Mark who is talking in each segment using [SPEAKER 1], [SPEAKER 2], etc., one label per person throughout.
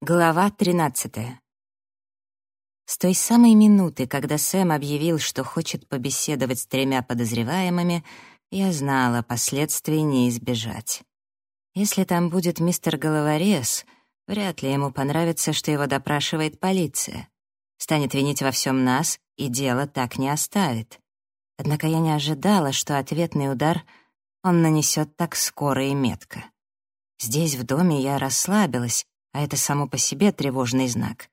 [SPEAKER 1] Глава 13. С той самой минуты, когда Сэм объявил, что хочет побеседовать с 3 подозреваемыми, я знала, последствий не избежать. Если там будет мистер Головорез, вряд ли ему понравится, что его допрашивает полиция. Станет винить во всем нас, и дело так не оставит. Однако я не ожидала, что ответный удар он нанесет так скоро и метко. Здесь, в доме, я расслабилась, а это само по себе тревожный знак.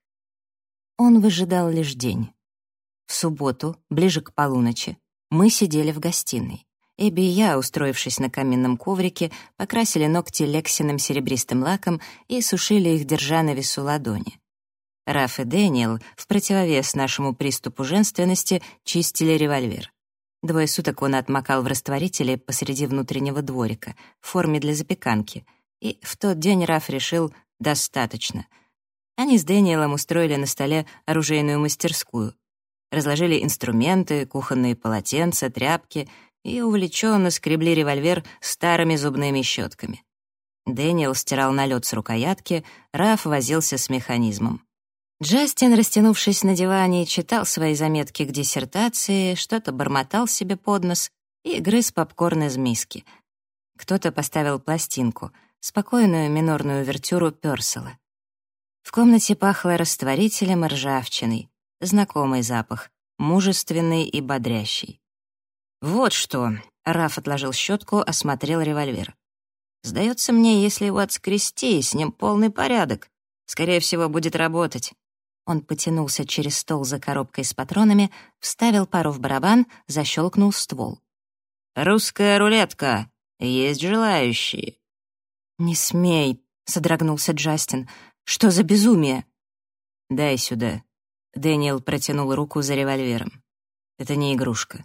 [SPEAKER 1] Он выжидал лишь день. В субботу, ближе к полуночи, мы сидели в гостиной. Эбби и я, устроившись на каминном коврике, покрасили ногти Лексиным серебристым лаком и сушили их, держа на весу ладони. Раф и Дэниел, в противовес нашему приступу женственности, чистили револьвер. 2 суток он отмокал в растворителе посреди внутреннего дворика, в форме для запеканки, и в тот день Раф решил: достаточно. Они с Дэниелом устроили на столе оружейную мастерскую. Разложили инструменты, кухонные полотенца, тряпки и увлеченно скребли револьвер старыми зубными щетками. Дэниел стирал налет с рукоятки, Раф возился с механизмом. Джастин, растянувшись на диване, читал свои заметки к диссертации, что-то бормотал себе под нос и грыз попкорн из миски. Кто-то поставил пластинку — спокойную минорную увертюру Пёрселла. В комнате пахло растворителем и ржавчиной. Знакомый запах, мужественный и бодрящий. «Вот что!» — Раф отложил щетку, осмотрел револьвер. «Сдается мне, если его отскрести, с ним полный порядок. Скорее всего, будет работать». Он потянулся через стол за коробкой с патронами, вставил пару в барабан, защелкнул ствол. «Русская рулетка! Есть желающие!» «Не смей!» — содрогнулся Джастин. «Что за безумие?» «Дай сюда». Дэниел протянул руку за револьвером. «Это не игрушка».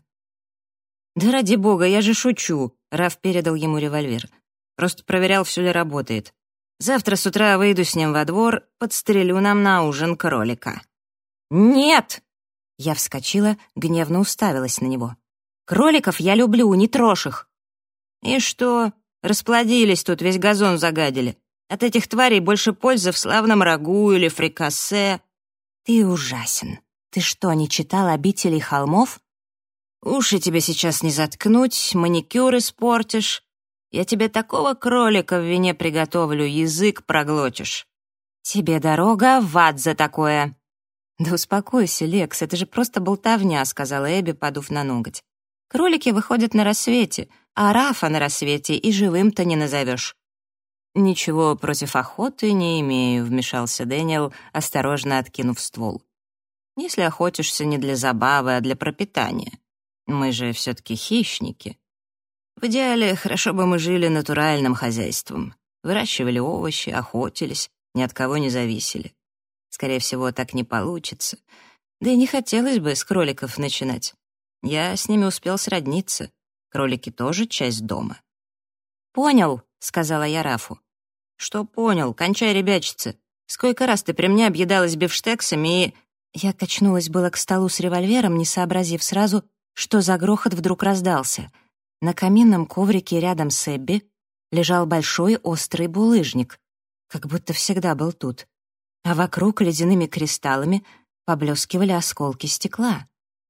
[SPEAKER 1] «Да ради бога, я же шучу!» — Раф передал ему револьвер. «Просто проверял, все ли работает. Завтра с утра выйду с ним во двор, подстрелю нам на ужин кролика». «Нет!» Я вскочила, гневно уставилась на него. «Кроликов я люблю, не трожь их!» «И что? Расплодились тут, весь газон загадили. От этих тварей больше пользы в славном рагу или фрикасе». «Ты ужасен. Ты что, не читал «Обителей холмов»?» «Уши тебе сейчас не заткнуть, маникюр испортишь. Я тебе такого кролика в вине приготовлю, язык проглотишь». «Тебе дорога в ад за такое». «Да успокойся, Лекс, это же просто болтовня», — сказала Эбби, подув на ноготь. «Кролики выходят на рассвете, а Рафа на рассвете и живым-то не назовешь». «Ничего против охоты не имею», — вмешался Дэниел, осторожно откинув ствол. «Если охотишься не для забавы, а для пропитания. Мы же все-таки хищники. В идеале, хорошо бы мы жили натуральным хозяйством. Выращивали овощи, охотились, ни от кого не зависели. Скорее всего, так не получится. Да и не хотелось бы с кроликов начинать. Я с ними успел сродниться. Кролики тоже часть дома». «Понял», — сказала я Рафу. «Что понял? Кончай ребячиться. Сколько раз ты при мне объедалась бифштексами и...» Я качнулась было к столу с револьвером, не сообразив сразу, что за грохот вдруг раздался. На каминном коврике рядом с Эбби лежал большой острый булыжник, как будто всегда был тут, а вокруг ледяными кристаллами поблескивали осколки стекла.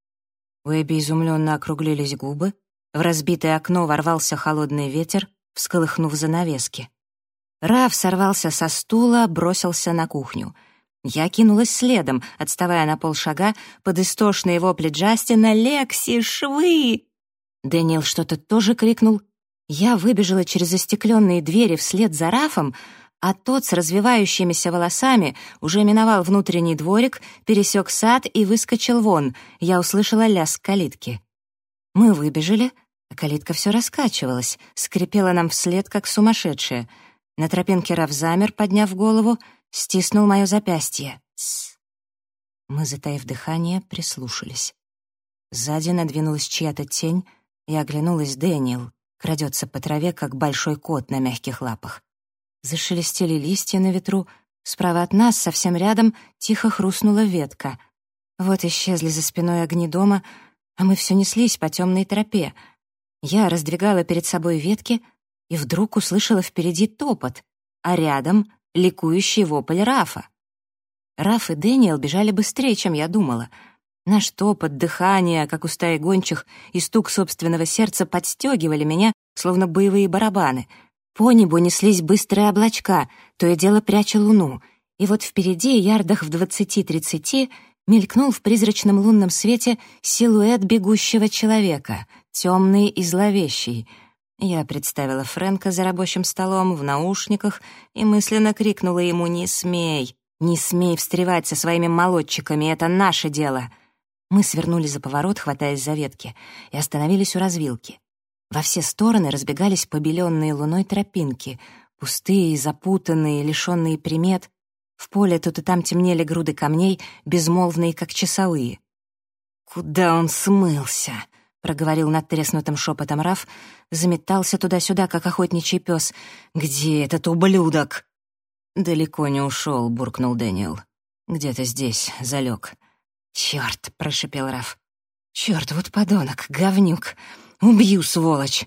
[SPEAKER 1] У Эбби изумленно округлились губы, в разбитое окно ворвался холодный ветер, всколыхнув занавески. Раф сорвался со стула, бросился на кухню. Я кинулась следом, отставая на полшага под истошные вопли Джастина: «Лекси, швы!» Дэниел что-то тоже крикнул. Я выбежала через застекленные двери вслед за Рафом, а тот с развивающимися волосами уже миновал внутренний дворик, пересек сад и выскочил вон. Я услышала лязг калитки. Мы выбежали, а калитка все раскачивалась, скрипела нам вслед, как сумасшедшая. На тропинке Раф замер, подняв голову, стиснул мое запястье. «Тсс». Мы, затаив дыхание, прислушались. Сзади надвинулась чья-то тень, и оглянулась. Дэниел крадется по траве, как большой кот на мягких лапах. Зашелестели листья на ветру, справа от нас, совсем рядом, тихо хрустнула ветка. Вот исчезли за спиной огни дома, а мы все неслись по темной тропе. Я раздвигала перед собой ветки и вдруг услышала впереди топот, а рядом ликующий вопль Рафа. Раф и Дэниел бежали быстрее, чем я думала. Наш топот, дыхание, как у стаи гончих, и стук собственного сердца подстегивали меня, словно боевые барабаны. По небу неслись быстрые облачка, то и дело пряча луну. И вот впереди, ярдах в 20-30, мелькнул в призрачном лунном свете силуэт бегущего человека, темный и зловещий. Я представила Фрэнка за рабочим столом, в наушниках, и мысленно крикнула ему: «Не смей! Не смей встревать со своими молодчиками, это наше дело!» Мы свернули за поворот, хватаясь за ветки, и остановились у развилки. Во все стороны разбегались побеленные луной тропинки, пустые, запутанные, лишенные примет. В поле тут и там темнели груды камней, безмолвные, как часовые. «Куда он смылся?» — проговорил надтреснутым шепотом Раф, заметался туда-сюда, как охотничий пес. «Где этот ублюдок?» «Далеко не ушел», — буркнул Дэниел. «Где-то здесь залег». «Черт!» — прошипел Раф. «Черт, вот подонок, говнюк! Убью, сволочь!»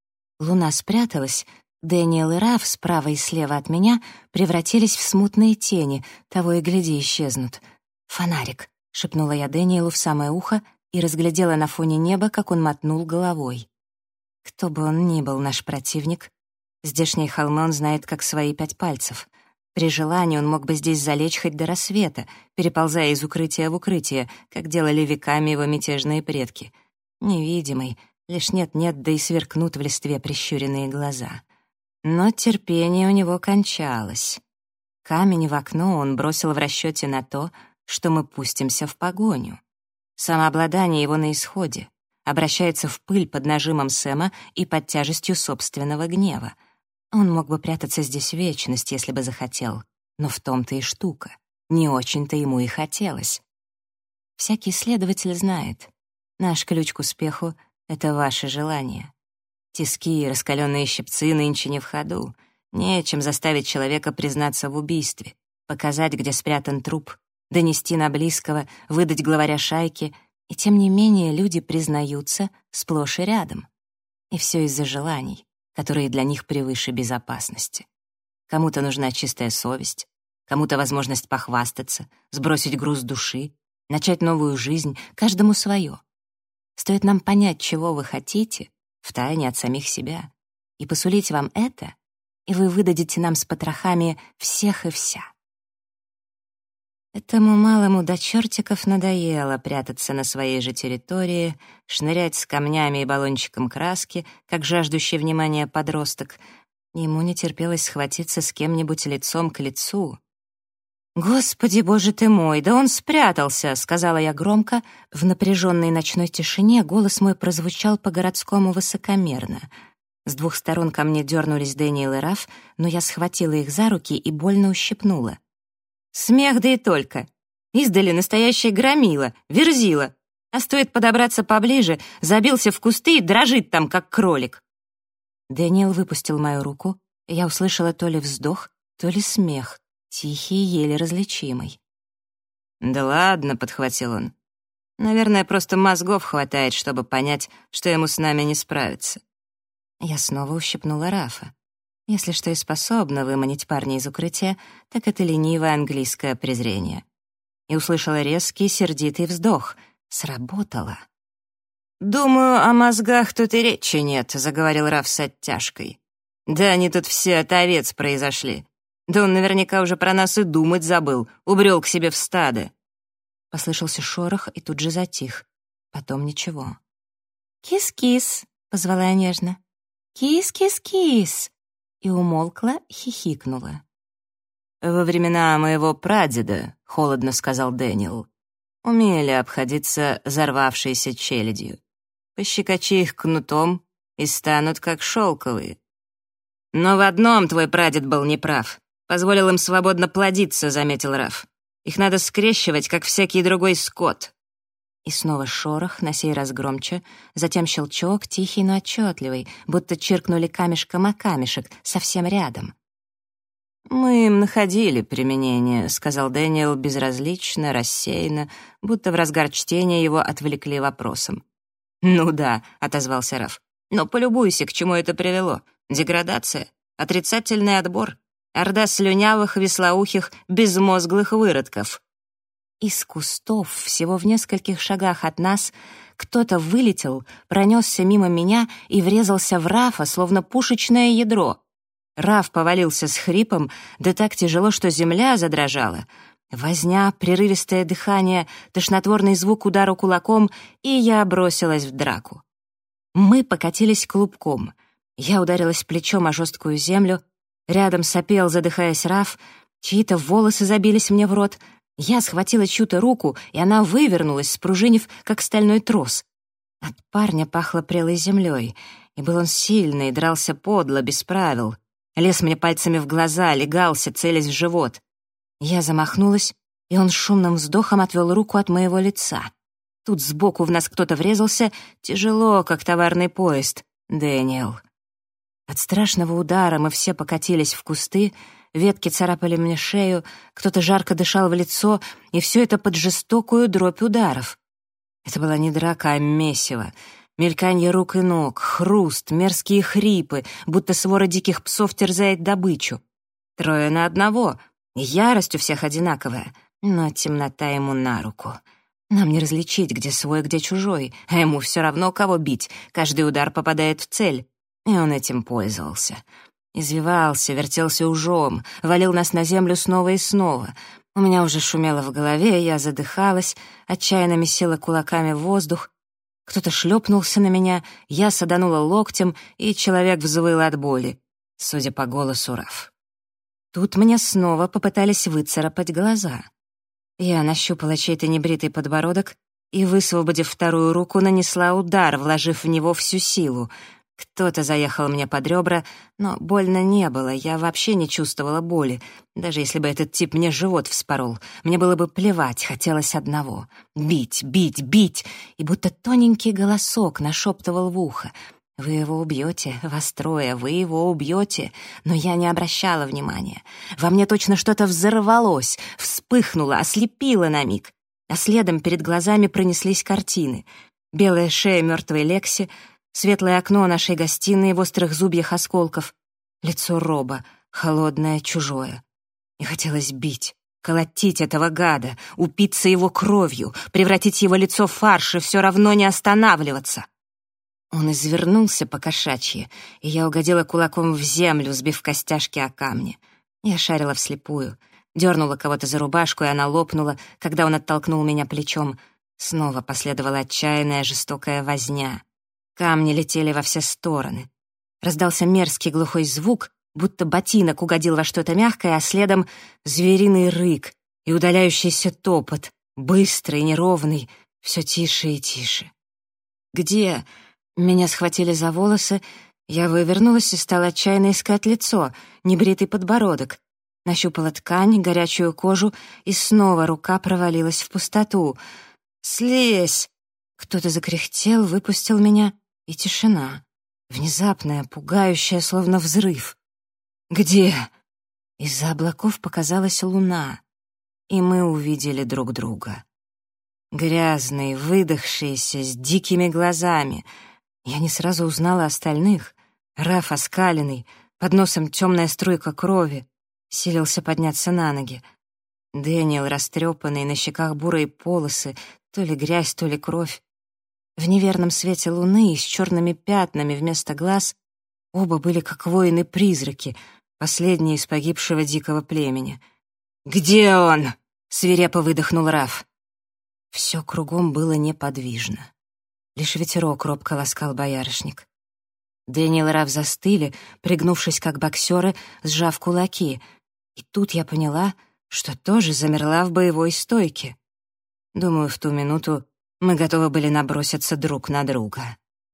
[SPEAKER 1] Луна спряталась. Дэниел и Раф справа и слева от меня превратились в смутные тени, того и гляди исчезнут. «Фонарик!» — шепнула я Дэниелу в самое ухо и разглядела на фоне неба, как он мотнул головой. Кто бы он ни был, наш противник, здешние холмы он знает как свои 5 пальцев. При желании он мог бы здесь залечь хоть до рассвета, переползая из укрытия в укрытие, как делали веками его мятежные предки. Невидимый, лишь нет-нет, да и сверкнут в листве прищуренные глаза. Но терпение у него кончалось. Камень в окно он бросил в расчете на то, что мы пустимся в погоню. Самообладание его на исходе, обращается в пыль под нажимом Сэма и под тяжестью собственного гнева. Он мог бы прятаться здесь вечность, если бы захотел, но в том-то и штука. Не очень-то ему и хотелось. Всякий следователь знает, наш ключ к успеху — это ваше желание. Тиски и раскаленные щипцы нынче не в ходу. Нечем заставить человека признаться в убийстве, показать, где спрятан труп, донести на близкого, выдать главаря шайки, и тем не менее люди признаются сплошь и рядом. И все из-за желаний, которые для них превыше безопасности. Кому-то нужна чистая совесть, кому-то возможность похвастаться, сбросить груз души, начать новую жизнь, каждому свое. Стоит нам понять, чего вы хотите, втайне от самих себя, и посулить вам это, и вы выдадите нам с потрохами всех и вся. Этому малому до чертиков надоело прятаться на своей же территории, шнырять с камнями и баллончиком краски, как жаждущий внимания подросток. Ему не терпелось схватиться с кем-нибудь лицом к лицу. «Господи, боже ты мой, да он спрятался!» — сказала я громко. В напряженной ночной тишине голос мой прозвучал по-городскому высокомерно. С 2 сторон ко мне дернулись Дэниел и Раф, но я схватила их за руки и больно ущипнула. Смех, да и только. Издали настоящая громила, верзила. А стоит подобраться поближе, забился в кусты и дрожит там, как кролик. Дэниел выпустил мою руку, и я услышала то ли вздох, то ли смех, тихий и еле различимый. «Да ладно», — подхватил он. «Наверное, просто мозгов хватает, чтобы понять, что ему с нами не справиться». Я снова ущипнула Рафа. Если что и способно выманить парня из укрытия, так это ленивое английское презрение. И услышала резкий, сердитый вздох. Сработало. «Думаю, о мозгах тут и речи нет», — заговорил Раф с оттяжкой. «Да они тут все от овец произошли. Да он наверняка уже про нас и думать забыл, убрел к себе в стадо». Послышался шорох и тут же затих. Потом ничего. «Кис-кис», — позвала я нежно. «Кис-кис-кис». И умолкла, хихикнула. «Во времена моего прадеда», — холодно сказал Дэниел, «умели обходиться взорвавшейся челядью. Пощекочи их кнутом и станут как шелковые. Но в одном твой прадед был неправ. Позволил им свободно плодиться», — заметил Раф. «Их надо скрещивать, как всякий другой скот». И снова шорох, на сей раз громче, затем щелчок, тихий, но отчетливый, будто чиркнули камешком о камешек, совсем рядом. «Мы им находили применение», — сказал Дэниел безразлично, рассеянно, будто в разгар чтения его отвлекли вопросом. «Ну да», — отозвался Раф, — «но полюбуйся, к чему это привело. Деградация, отрицательный отбор. Орда слюнявых, вислоухих, безмозглых выродков. Из кустов, всего в нескольких шагах от нас, кто-то вылетел, пронесся мимо меня и врезался в Рафа, словно пушечное ядро. Раф повалился с хрипом, да так тяжело, что земля задрожала. Возня, прерывистое дыхание, тошнотворный звук удара кулаком, и я бросилась в драку. Мы покатились клубком. Я ударилась плечом о жесткую землю, рядом сопел, задыхаясь, Раф, чьи-то волосы забились мне в рот. Я схватила чью-то руку, и она вывернулась, спружинив, как стальной трос. От парня пахло прелой землей, и был он сильный, дрался подло, без правил. Лез мне пальцами в глаза, легался, целясь в живот. Я замахнулась, и он с шумным вздохом отвел руку от моего лица. Тут сбоку в нас кто-то врезался, тяжело, как товарный поезд. Дэниел. От страшного удара мы все покатились в кусты, ветки царапали мне шею, кто-то жарко дышал в лицо, и все это под жестокую дробь ударов. Это была не драка, а месиво. Мельканье рук и ног, хруст, мерзкие хрипы, будто свора диких псов терзает добычу. 3 на 1, ярость у всех одинаковая, но темнота ему на руку. Нам не различить, где свой, где чужой, а ему все равно, кого бить, каждый удар попадает в цель. И он этим пользовался. Извивался, вертелся ужом, валил нас на землю снова и снова. У меня уже шумело в голове, я задыхалась, отчаянно месила кулаками в воздух. Кто-то шлепнулся на меня, я саданула локтем, и человек взвыл от боли, судя по голосу, Раф. Тут мне снова попытались выцарапать глаза. Я нащупала чей-то небритый подбородок и, высвободив вторую руку, нанесла удар, вложив в него всю силу. Кто-то заехал мне под ребра, но больно не было, я вообще не чувствовала боли. Даже если бы этот тип мне живот вспорол, мне было бы плевать, хотелось одного — бить, бить, бить, и будто тоненький голосок нашептывал в ухо. «Вы его убьете, вас 3, вы его убьете». Но я не обращала внимания. Во мне точно что-то взорвалось, вспыхнуло, ослепило на миг. А следом перед глазами пронеслись картины. Белая шея мертвой Лекси, светлое окно нашей гостиной в острых зубьях осколков, лицо Роба, холодное, чужое. И хотелось бить, колотить этого гада, упиться его кровью, превратить его лицо в фарш и все равно не останавливаться. Он извернулся по-кошачьи, и я угодила кулаком в землю, сбив костяшки о камни. Я шарила вслепую, дернула кого-то за рубашку, и она лопнула, когда он оттолкнул меня плечом. Снова последовала отчаянная жестокая возня. Камни летели во все стороны. Раздался мерзкий глухой звук, будто ботинок угодил во что-то мягкое, а следом звериный рык и удаляющийся топот, быстрый, неровный, все тише и тише. «Где?» Меня схватили за волосы, я вывернулась и стала отчаянно искать лицо, небритый подбородок. Нащупала ткань, горячую кожу, и снова рука провалилась в пустоту. «Слезь!» Кто-то закряхтел, выпустил меня, и тишина. Внезапная, пугающая, словно взрыв. «Где?» Из-за облаков показалась луна, и мы увидели друг друга. Грязный, выдохшийся, с дикими глазами. Я не сразу узнала остальных. Раф оскаленный, под носом темная струйка крови, силился подняться на ноги. Дэниел растрепанный, на щеках бурые полосы, то ли грязь, то ли кровь. В неверном свете луны и с черными пятнами вместо глаз оба были как воины-призраки, последние из погибшего дикого племени. «Где он?» — свирепо выдохнул Раф. Все кругом было неподвижно. Лишь ветерок робко ласкал боярышник. Дэниел и Раф застыли, пригнувшись как боксеры, сжав кулаки. И тут я поняла, что тоже замерла в боевой стойке. Думаю, в ту минуту мы готовы были наброситься друг на друга.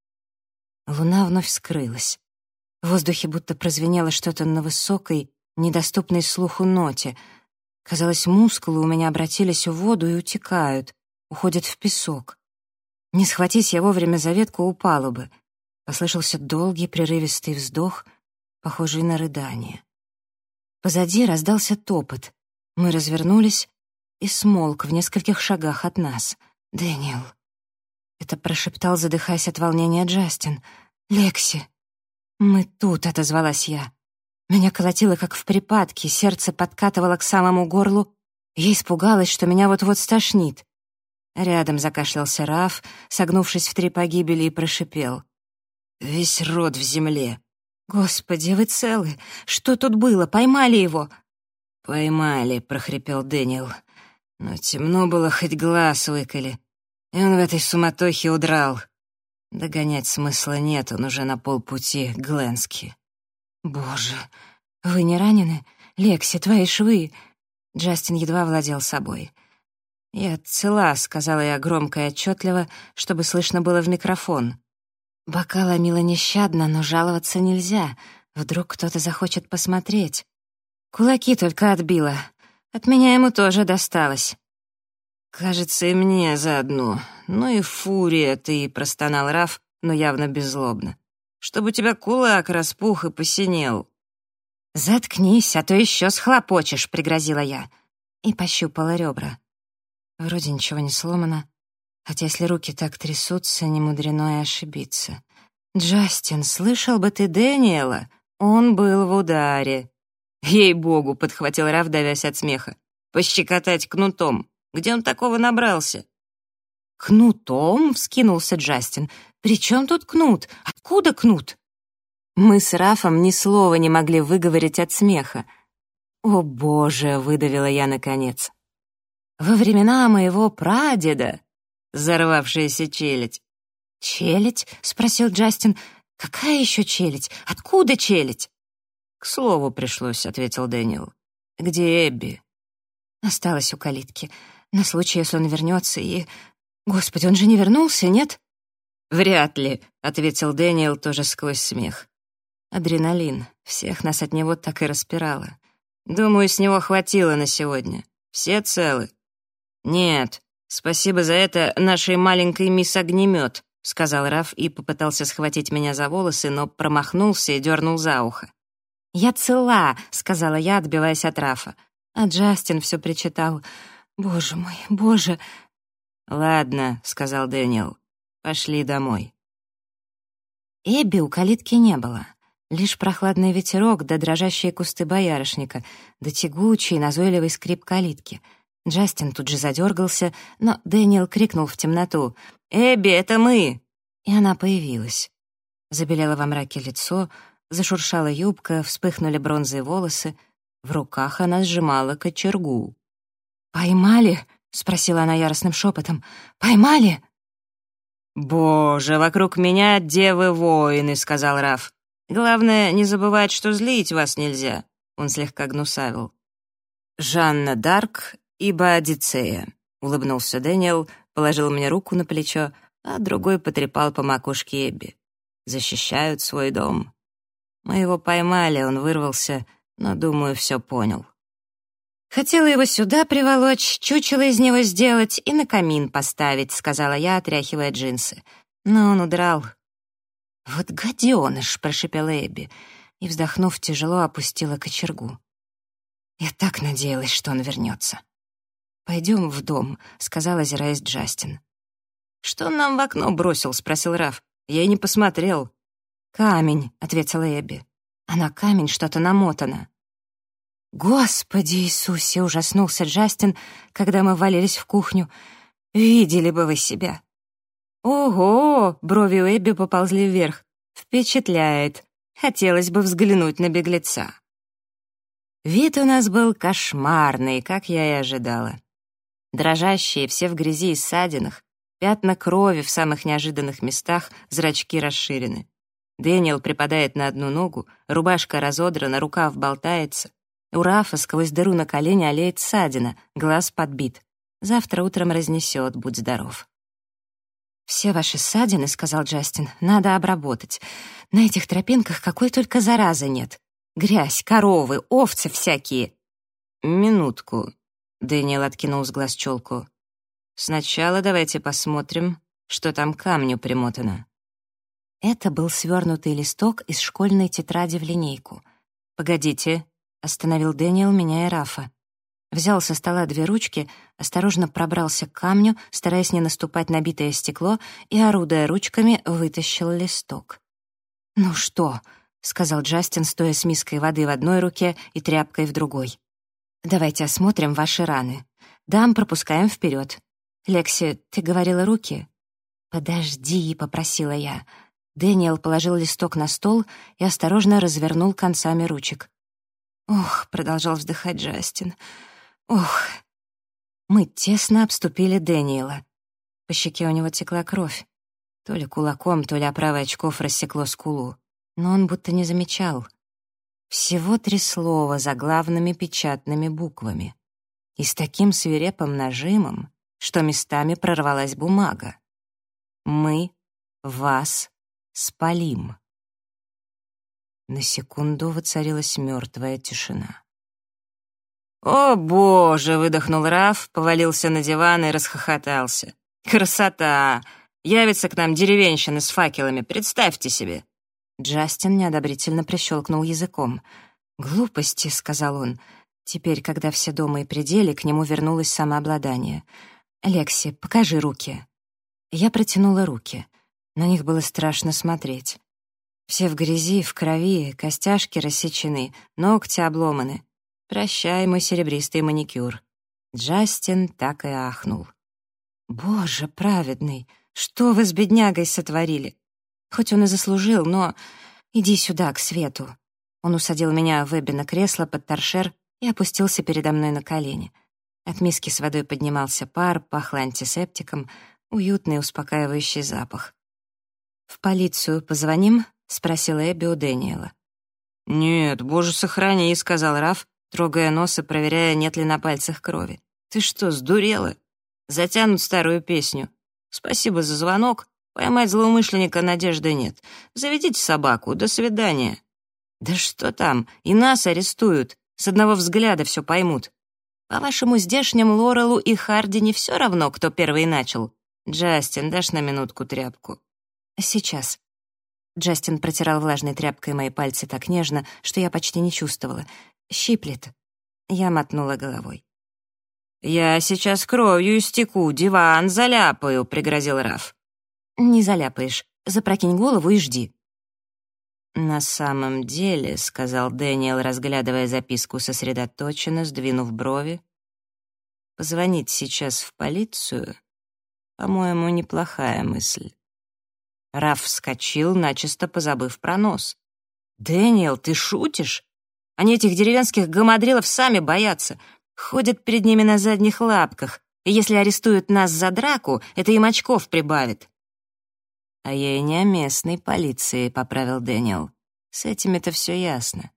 [SPEAKER 1] Луна вновь скрылась. В воздухе будто прозвенело что-то на высокой, недоступной слуху ноте. Казалось, мускулы у меня обратились в воду и утекают, уходят в песок. Не схватись я вовремя за ветку, упала бы. Послышался долгий прерывистый вздох, похожий на рыдание. Позади раздался топот. Мы развернулись, и смолк в нескольких шагах от нас. «Дэниел!» — это прошептал, задыхаясь от волнения, Джастин. «Лекси!» «Мы тут!» — отозвалась я. Меня колотило, как в припадке, сердце подкатывало к самому горлу. Я испугалась, что меня вот-вот стошнит. Рядом закашлялся Раф, согнувшись в 3 погибели, и прошипел: «Весь род в земле». «Господи, вы целы? Что тут было? Поймали его?» «Поймали», — прохрипел Дэниел. «Но темно было, хоть глаз выколи. И он в этой суматохе удрал. Догонять смысла нет, он уже на полпути к Гленски». «Боже, вы не ранены? Лекси, твои швы...» Джастин едва владел собой. «Я цела», — сказала я громко и отчетливо, чтобы слышно было в микрофон. Бока ломила нещадно, но жаловаться нельзя. Вдруг кто-то захочет посмотреть. Кулаки только отбила. От меня ему тоже досталось. «Кажется, и мне заодно. Ну и фурия ты», — простонал Раф, но явно беззлобно. «Чтобы у тебя кулак распух и посинел». «Заткнись, а то еще схлопочешь», — пригрозила я. И пощупала ребра. Вроде ничего не сломано. Хотя если руки так трясутся, не мудрено и ошибиться. «Джастин, слышал бы ты Дэниела? Он был в ударе». «Ей-богу», — подхватил Раф, давясь от смеха. «Пощекотать кнутом. Где он такого набрался?» «Кнутом?» — вскинулся Джастин. «При чем тут кнут? Откуда кнут?» Мы с Рафом ни слова не могли выговорить от смеха. «О, Боже!» — выдавила я наконец. «Во времена моего прадеда...» Взорвавшаяся челядь. «Челядь?» — спросил Джастин. «Какая еще челядь? Откуда челядь?» «К слову пришлось», — ответил Дэниел. «Где Эбби?» Осталась у калитки. На случай, если он вернется и... Господи, он же не вернулся, нет? «Вряд ли», — ответил Дэниел тоже сквозь смех. Адреналин. Всех нас от него так и распирало. Думаю, с него хватило на сегодня. Все целы? «Нет, спасибо за это нашей маленькой мисс Огнемет», — сказал Раф и попытался схватить меня за волосы, но промахнулся и дернул за ухо. «Я цела», — сказала я, отбиваясь от Рафа. А Джастин все причитал: «Боже мой, боже!» «Ладно», — сказал Дэниел, — «пошли домой». Эбби у калитки не было. Лишь прохладный ветерок да дрожащие кусты боярышника, да тягучий назойливый скрип калитки. Джастин тут же задергался, но Дэниел крикнул в темноту: «Эбби, это мы!» И она появилась. Забелело во мраке лицо, зашуршала юбка, вспыхнули бронзовые волосы. В руках она сжимала кочергу. «Поймали?» — спросила она яростным шепотом. «Поймали?» «Боже, вокруг меня девы-воины», — сказал Раф. «Главное, не забывать, что злить вас нельзя», — он слегка гнусавил. «Жанна Дарк и Боадицея», — улыбнулся Дэниел, положил мне руку на плечо, а другой потрепал по макушке Эбби. «Защищают свой дом». Мы его поймали, он вырвался, но, думаю, все понял. «Хотела его сюда приволочь, чучело из него сделать и на камин поставить», — сказала я, отряхивая джинсы. Но он удрал. «Вот гаденыш», — прошипела Эбби, и, вздохнув, тяжело опустила кочергу. Я так надеялась, что он вернется. «Пойдем в дом», — сказал, озираясь Джастин. «Что он нам в окно бросил?» — спросил Раф. «Я и не посмотрел». «Камень», — ответила Эбби. «А на камень что-то намотано». «Господи Иисусе!» — ужаснулся Джастин, когда мы ввалились в кухню. «Видели бы вы себя!» «Ого!» — брови у Эбби поползли вверх. «Впечатляет! Хотелось бы взглянуть на беглеца». Вид у нас был кошмарный, как я и ожидала. Дрожащие, все в грязи и ссадинах, пятна крови в самых неожиданных местах, зрачки расширены. Дэниел припадает на одну ногу, рубашка разодрана, рукав болтается. У Рафа сквозь дыру на колене олеет ссадина, глаз подбит. Завтра утром разнесет, будь здоров. «Все ваши ссадины, — сказал Джастин, — надо обработать. На этих тропинках какой только заразы нет. Грязь, коровы, овцы всякие». «Минутку», — Дэниел откинул с глаз челку. «Сначала давайте посмотрим, что там к камню примотано». Это был свернутый листок из школьной тетради в линейку. «Погодите», — остановил Дэниел, меняя Рафа. Взял со стола 2 ручки, осторожно пробрался к камню, стараясь не наступать на битое стекло, и, орудуя ручками, вытащил листок. «Ну что?» — сказал Джастин, стоя с миской воды в одной руке и тряпкой в другой. «Давайте осмотрим ваши раны. Дам пропускаем вперед. Лекси, ты говорила руки?» «Подожди», — попросила я. Дэниел положил листок на стол и осторожно развернул концами ручек. «Ох», — продолжал вздыхать Джастин, — «ох». Мы тесно обступили Дэниела. По щеке у него текла кровь. То ли кулаком, то ли оправой очков рассекло скулу. Но он будто не замечал. Всего 3 слова заглавными печатными буквами. И с таким свирепым нажимом, что местами прорвалась бумага. «Мы вас спалим». На секунду воцарилась мертвая тишина. «О, боже!» — выдохнул Раф, повалился на диван и расхохотался. «Красота! Явится к нам деревенщина с факелами, представьте себе!» Джастин неодобрительно прищелкнул языком. «Глупости», — сказал он. Теперь, когда все дома и пределе, к нему вернулось самообладание. «Лекси, покажи руки». Я протянула руки. На них было страшно смотреть. Все в грязи, в крови, костяшки рассечены, ногти обломаны. Прощай, мой серебристый маникюр. Джастин так и ахнул. «Боже праведный, что вы с беднягой сотворили? Хоть он и заслужил, но иди сюда, к свету». Он усадил меня в Эбби на кресло под торшер и опустился передо мной на колени. От миски с водой поднимался пар, пахло антисептиком, уютный успокаивающий запах. «В полицию позвоним?» — спросила Эбби у Дэниела. «Нет, боже, сохрани», — сказал Раф, трогая нос и проверяя, нет ли на пальцах крови. «Ты что, сдурела? Затянут старую песню. Спасибо за звонок. Поймать злоумышленника надежды нет. Заведите собаку. До свидания». «Да что там? И нас арестуют. С одного взгляда все поймут. По-вашему, здешним Лорелу и Харди не все равно, кто первый начал? Джастин, дашь на минутку тряпку?» «Сейчас». Джастин протирал влажной тряпкой мои пальцы так нежно, что я почти не чувствовала. «Щиплет». Я мотнула головой. «Я сейчас кровью истеку, диван заляпаю», — пригрозил Раф. «Не заляпаешь. Запрокинь голову и жди». «На самом деле», — сказал Дэниел, разглядывая записку сосредоточенно, сдвинув брови, «позвонить сейчас в полицию, по-моему, неплохая мысль». Раф вскочил, начисто позабыв про нос. «Дэниел, ты шутишь? Они этих деревенских гамадрилов сами боятся, ходят перед ними на задних лапках, и если арестуют нас за драку, это им очков прибавит». «А я и не о местной полиции», — поправил Дэниел. «С этими-то все ясно.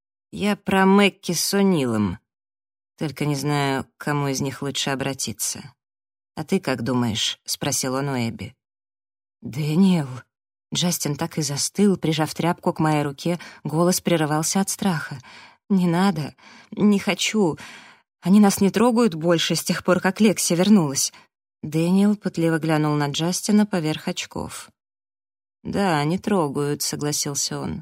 [SPEAKER 1] Я про Мэкки с О'Нилом. Только не знаю, к кому из них лучше обратиться. А ты как думаешь?» — спросил он у Эбби. «Дэниел». Джастин так и застыл, прижав тряпку к моей руке, голос прерывался от страха. «Не надо, не хочу. Они нас не трогают больше с тех пор, как Лекси вернулась». Дэниел пытливо глянул на Джастина поверх очков. «Да, не трогают», — согласился он.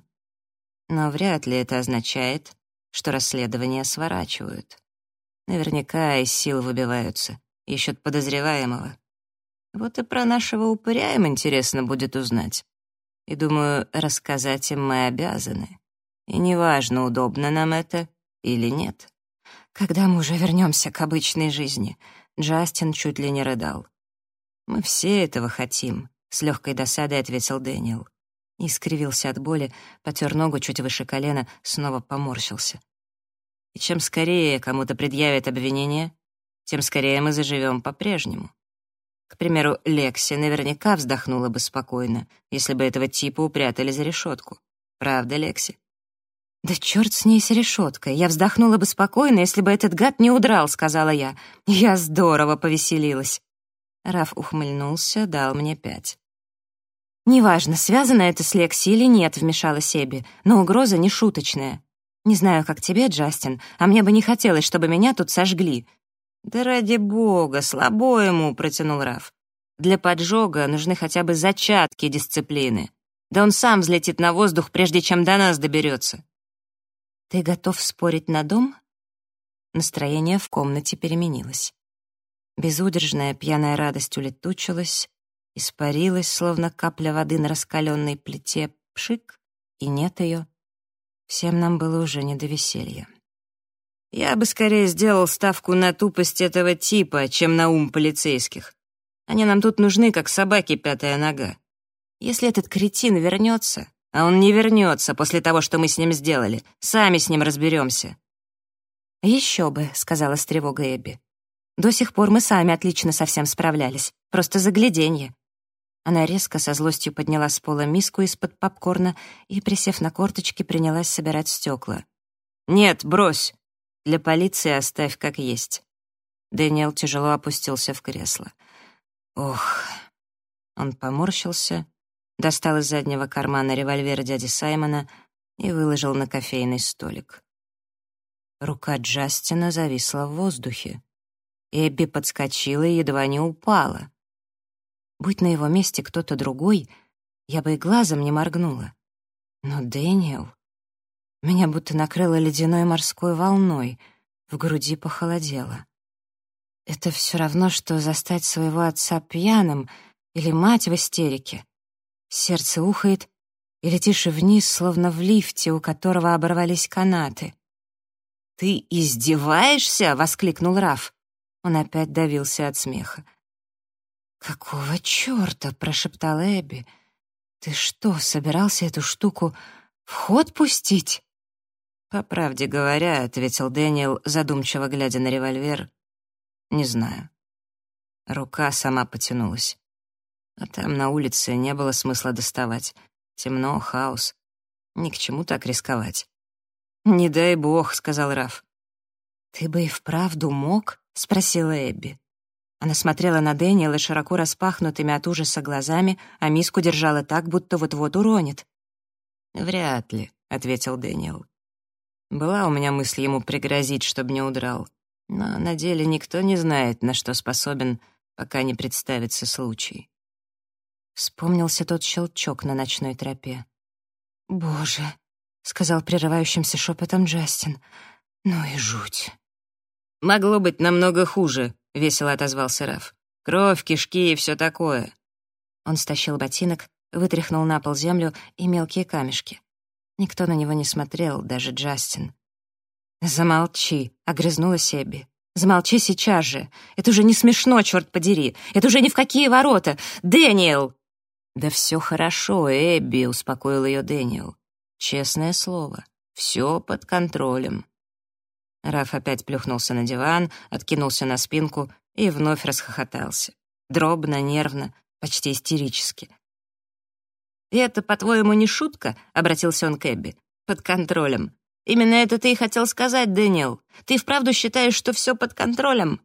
[SPEAKER 1] «Но вряд ли это означает, что расследование сворачивают. Наверняка из сил выбиваются, ищут подозреваемого. Вот и про нашего упыря им интересно будет узнать. И, думаю, рассказать им мы обязаны. И неважно, удобно нам это или нет. Когда мы уже вернемся к обычной жизни?» Джастин чуть ли не рыдал. «Мы все этого хотим», — с легкой досадой ответил Дэниел. И скривился от боли, потер ногу чуть выше колена, снова поморщился. «И чем скорее кому-то предъявят обвинение, тем скорее мы заживем по-прежнему. К примеру, Лекси наверняка вздохнула бы спокойно, если бы этого типа упрятали за решетку. Правда, Лекси?» «Да черт с ней с решеткой. Я вздохнула бы спокойно, если бы этот гад не удрал», — сказала я. Я здорово повеселилась. Раф ухмыльнулся, дал мне 5. «Неважно, связано это с Лекси или нет», — вмешалась Эбби, «но угроза не шуточная. Не знаю, как тебе, Джастин, а мне бы не хотелось, чтобы меня тут сожгли». «Да ради бога, слабо ему», — протянул Раф. «Для поджога нужны хотя бы зачатки дисциплины. Да он сам взлетит на воздух, прежде чем до нас доберется». «Ты готов спорить на дом?» Настроение в комнате переменилось. Безудержная пьяная радость улетучилась, испарилась, словно капля воды на раскаленной плите, пшик, и нет ее. Всем нам было уже не до веселья. Я бы скорее сделал ставку на тупость этого типа, чем на ум полицейских. Они нам тут нужны, как собаке пятая нога. Если этот кретин вернется, а он не вернется после того, что мы с ним сделали, сами с ним разберемся. «Еще бы», — сказала с тревогой Эбби. «До сих пор мы сами отлично со всем справлялись. Просто загляденье». Она резко со злостью подняла с пола миску из-под попкорна и, присев на корточки, принялась собирать стекла. «Нет, брось. Для полиции оставь как есть». Дэниел тяжело опустился в кресло. «Ох». Он поморщился, достал из заднего кармана револьвер дяди Саймона и выложил на кофейный столик. Рука Джастина зависла в воздухе. Эбби подскочила и едва не упала. Будь на его месте кто-то другой, я бы и глазом не моргнула. Но Дэниел... Меня будто накрыло ледяной морской волной, в груди похолодело. Это все равно, что застать своего отца пьяным или мать в истерике. Сердце ухает и летишь вниз, словно в лифте, у которого оборвались канаты. «Ты издеваешься?» — воскликнул Раф. Он опять давился от смеха. «Какого чёрта?» — прошептала Эбби. «Ты что, собирался эту штуку в ход пустить?» «По правде говоря», — ответил Дэниел, задумчиво глядя на револьвер, — «не знаю». Рука сама потянулась. А там на улице не было смысла доставать. Темно, хаос. Ни к чему так рисковать. «Не дай бог», — сказал Раф. «Ты бы и вправду мог?» — спросила Эбби. Она смотрела на Дэниела широко распахнутыми от ужаса глазами, а миску держала так, будто вот-вот уронит. «Вряд ли», — ответил Дэниел. Была у меня мысль ему пригрозить, чтобы не удрал. Но на деле никто не знает, на что способен, пока не представится случай. Вспомнился тот щелчок на ночной тропе. «Боже», — сказал прерывающимся шепотом Джастин, — «ну и жуть». «Могло быть намного хуже», — весело отозвался Раф. «Кровь, кишки и все такое». Он стащил ботинок, вытряхнул на пол землю и мелкие камешки. Никто на него не смотрел, даже Джастин. «Замолчи», — огрызнулась Эбби. «Замолчи сейчас же. Это уже не смешно, черт подери. Это уже ни в какие ворота. Дэниел!» «Да все хорошо, Эбби», — успокоил ее Дэниел. «Честное слово, все под контролем». Раф опять плюхнулся на диван, откинулся на спинку и вновь расхохотался. Дробно, нервно, почти истерически. «И это, по-твоему, не шутка?» — обратился он к Эбби. «Под контролем. Именно это ты и хотел сказать, Дэниел. Ты вправду считаешь, что все под контролем?»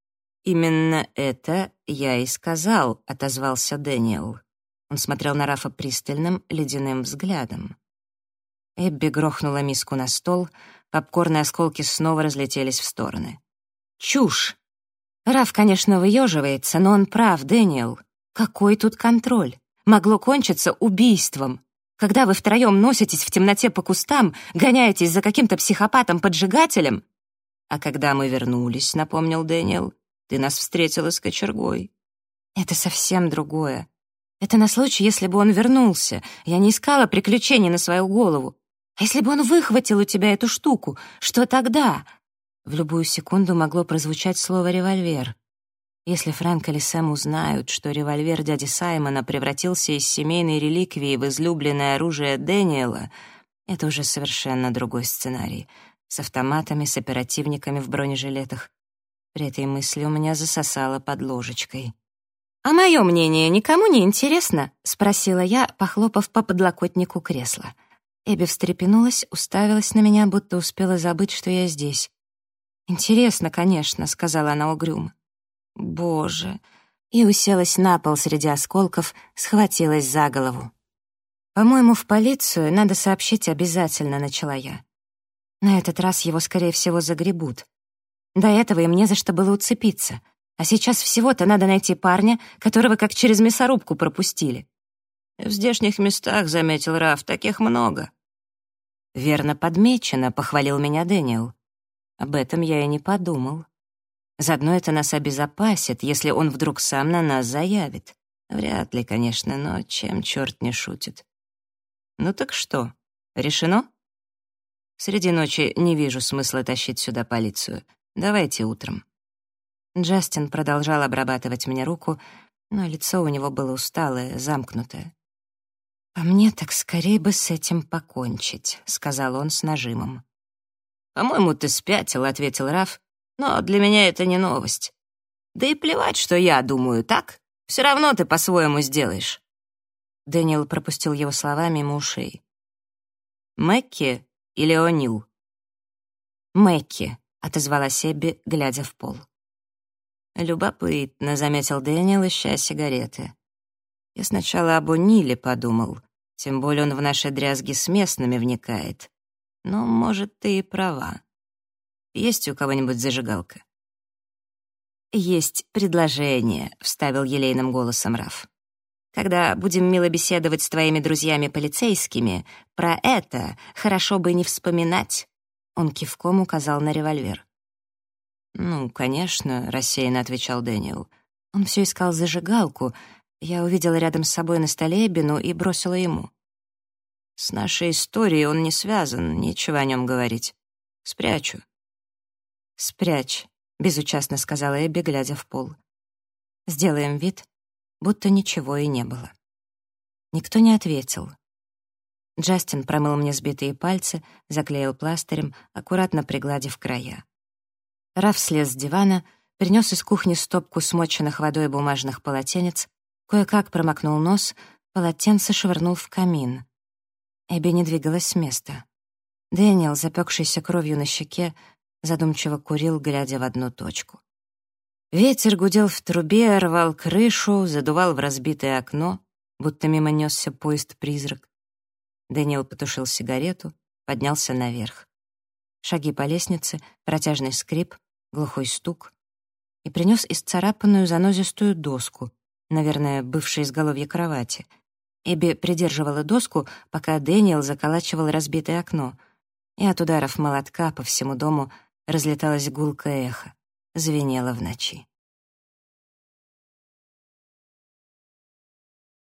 [SPEAKER 1] «Именно это я и сказал», — отозвался Дэниел. Он смотрел на Рафа пристальным, ледяным взглядом. Эбби грохнула миску на стол, попкорные осколки снова разлетелись в стороны. «Чушь! Раф, конечно, выеживается, но он прав, Дэниел. Какой тут контроль? Могло кончиться убийством. Когда вы втроем носитесь в темноте по кустам, гоняетесь за каким-то психопатом-поджигателем...» «А когда мы вернулись, — напомнил Дэниел, — ты нас встретила с кочергой». «Это совсем другое. Это на случай, если бы он вернулся. Я не искала приключений на свою голову. А если бы он выхватил у тебя эту штуку, что тогда?» В любую секунду могло прозвучать слово «револьвер». Если Фрэнк или Сэм узнают, что револьвер дяди Саймона превратился из семейной реликвии в излюбленное оружие Дэниела, это уже совершенно другой сценарий. С автоматами, с оперативниками в бронежилетах. При этой мысли у меня засосало под ложечкой. «А мое мнение никому не интересно?» — спросила я, похлопав по подлокотнику кресла. Эбби встрепенулась, уставилась на меня, будто успела забыть, что я здесь. «Интересно, конечно», — сказала она угрюмо. «Боже!» И уселась на пол среди осколков, схватилась за голову. «По-моему, в полицию надо сообщить обязательно», — начала я. На этот раз его, скорее всего, загребут. До этого им не за что было уцепиться. А сейчас всего-то надо найти парня, которого как через мясорубку пропустили. «В здешних местах, — заметил Раф, — таких много». «Верно подмечено», — похвалил меня Дэниел. Об этом я и не подумал. Заодно это нас обезопасит, если он вдруг сам на нас заявит. Вряд ли, конечно, но чем черт не шутит. «Ну так что, решено?» Среди ночи не вижу смысла тащить сюда полицию. Давайте утром». Джастин продолжал обрабатывать мне руку, но лицо у него было усталое, замкнутое. «По мне, так скорее бы с этим покончить», — сказал он с нажимом. «По-моему, ты спятил», — ответил Раф, «но для меня это не новость. Да и плевать, что я думаю, так? Все равно ты по-своему сделаешь». Дэниел пропустил его слова мимо ушей. «Мэкки или О'Нил?» «Мэкки», — отозвалась Эбби, глядя в пол. «Любопытно», — заметил Дэниел, ища сигареты. «Я сначала об О'Ниле подумал, тем более он в наши дрязги с местными вникает. Но, может, ты и права. Есть у кого-нибудь зажигалка?» «Есть предложение», — вставил елейным голосом Раф. «Когда будем мило беседовать с твоими друзьями-полицейскими, про это хорошо бы не вспоминать». Он кивком указал на револьвер. «Ну, конечно», — рассеянно отвечал Дэниел. Он все искал зажигалку. Я увидела рядом с собой на столе Эббину и бросила ему. «С нашей историей он не связан, нечего о нем говорить. Спрячу». «Спрячь», — безучастно сказала Эбби, глядя в пол. «Сделаем вид, будто ничего и не было». Никто не ответил. Джастин промыл мне сбитые пальцы, заклеил пластырем, аккуратно пригладив края. Раф слез с дивана, принес из кухни стопку смоченных водой бумажных полотенец, кое-как промокнул нос, полотенце швырнул в камин. Эбби не двигалась с места. Дэниел, запекшийся кровью на щеке, задумчиво курил, глядя в одну точку. Ветер гудел в трубе, рвал крышу, задувал в разбитое окно, будто мимо несся поезд-призрак. Дэниел потушил сигарету, поднялся наверх. Шаги по лестнице, протяжный скрип, глухой стук. И принес исцарапанную занозистую доску, наверное, бывшее изголовье кровати. Эбби придерживала доску, пока Дэниел заколачивал разбитое окно, и от ударов молотка по всему дому разлеталось гулкое эхо, звенело в ночи.